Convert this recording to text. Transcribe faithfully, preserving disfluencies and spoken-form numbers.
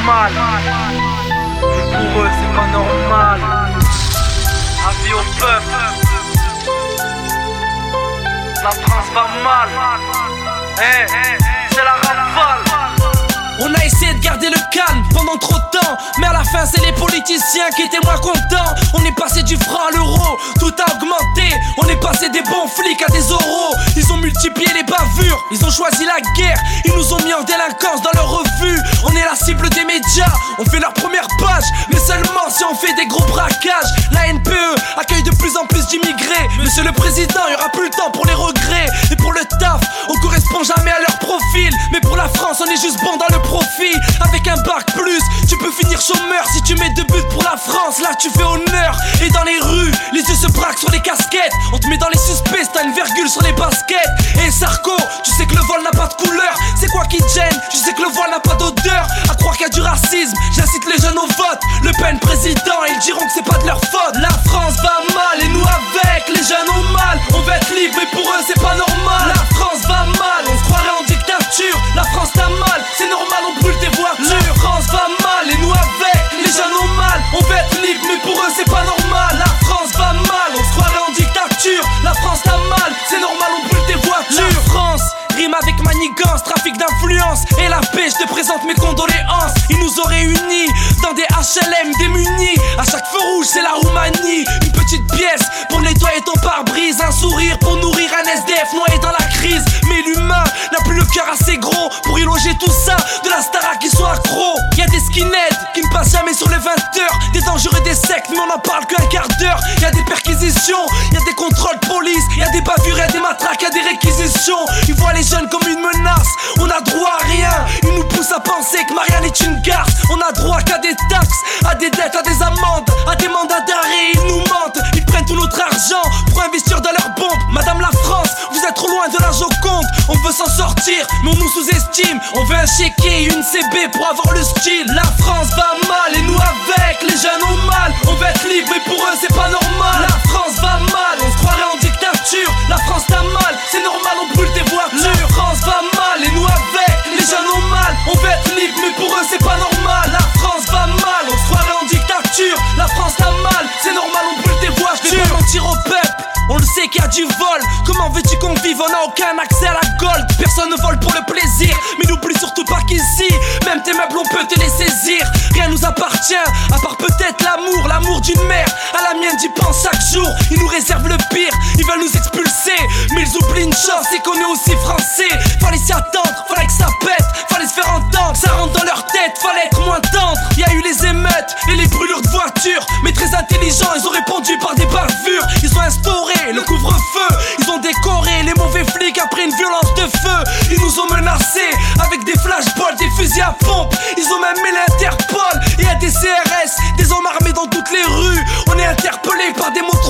normal. Mais pour eux c'est pas normal. Avis au peuple. La France va mal. Eh, hey, c'est la rafale. On a essayé de garder le calme pendant trop de temps, mais à la fin c'est les politiciens qui étaient moins contents. On est passé du franc à l'euro, tout a augmenté. On est passé des bons flics à des oraux. Ils ont multiplié les bavures, ils ont choisi la guerre. Ils nous ont mis en délinquance dans leurs revues. On est la cible des médias, on fait leur première page, mais seulement si on fait des gros braquages. La N P E accueille de plus en plus d'immigrés. Monsieur le Président, il y aura plus le temps pour les regrets. Et pour le taf, on correspond jamais à leur profil. Mais pour la France, on est juste bon dans le profit. Avec un bac plus, tu peux finir chômeur. Si tu mets deux buts pour la France, là tu fais honneur. Et dans les rues, les yeux se braquent sur les casquettes. On te met dans les suspects, t'as une virgule sur les baskets. Et Sarko, tu sais que le vol n'a pas de couleur. C'est quoi qui te gêne? Tu sais que le voile n'a pas d'odeur. À croire qu'il y a du racisme, j'incite les jeunes au vote. Le Pen président, ils diront que c'est pas de leur faute. La France va mal et nous avec, les jeunes ont mal. On veut être libre mais pour eux c'est pas normal. La France va mal, on se croirait en dictature. La France t'a mal, c'est normal, on brûle tes voitures. La France va mal et nous avec, les jeunes ont mal. On veut être libre mais pour eux c'est pas normal. La France va mal, on se croirait en dictature. La France t'a mal, c'est normal, on brûle tes voitures. La France rime avec manigance, trafic d'influence. Et la paix, je te présente mes condoléances. Ils nous ont réunis dans des H L M démunis. À chaque feu rouge c'est la Roumanie. Une petite pièce pour nettoyer ton pare-brise. Un sourire pour nourrir un S D F noyé dans la crise. Mais l'humain n'a plus le cœur assez gros pour y loger tout ça. De la Starac qui sont accros. Y'a des skinheads qui ne passent jamais sur les vingt heures. Des dangereux, des sectes, mais on en parle qu'un quart d'heure. Y'a des perquisitions, y'a des contrôles de police. Y'a des bavures, y'a des matraques, y'a des réquisitions. Ils voient les jeunes comme une menace. On a droit à rien. Ils nous poussent à penser que Marianne est une garce. On a droit qu'à des taxes, à des dettes, à des amendes, à des mandats d'arrêt. Ils nous mentent, ils prennent tout notre argent pour investir dans leurs bombes. Madame la France, vous êtes trop loin de la Joconde. On veut s'en sortir, mais on nous sous-estime. On veut un chéquier, une C B pour avoir le style. La France va mal et nous avec, les jeunes ont mal. On veut être libre mais pour eux c'est pas normal. La France va mal, on se croirait en dictature. La France t'a mal, c'est normal, on brûle tes voitures. La France va mal et nous avec, les jeunes ont mal. On veut être libre mais pour eux c'est pas normal. La France va mal, on se croirait en dictature. La France t'a mal, c'est normal, on brûle tes voitures. Je vais pas mentir au peuple, on le sait qu'il y a du vol. Comment veux-tu qu'on vive? On n'a aucun accès à la gold. Personne ne vole pour le plaisir, mais n'oublie surtout pas qu'ici, même tes meubles on peut te les saisir. Rien nous appartient, à part peut-être l'amour. L'amour d'une mère, à la mienne j'y pense chaque jour. Ils nous réservent le pire, ils veulent nous expulser. Mais ils oublient une chose, c'est qu'on est aussi français. Fallait s'y attendre, fallait que ça pète. Fallait se faire entendre, ça rentre dans leur tête. Fallait être moins tendre. Y a eu les émeutes et les brûlures de voitures. Mais très intelligents, ils ont répondu par des bavures. Ils ont instauré le couvre-feu. Ils ont décoré les mauvais flics après une violence de feu. Ils nous ont menacés avec des flashballs, des fusils à pompe. Ils ont même mis l'Interpol. Et y a des C R S, des hommes armés dans toutes les rues. On est interpellés par des motos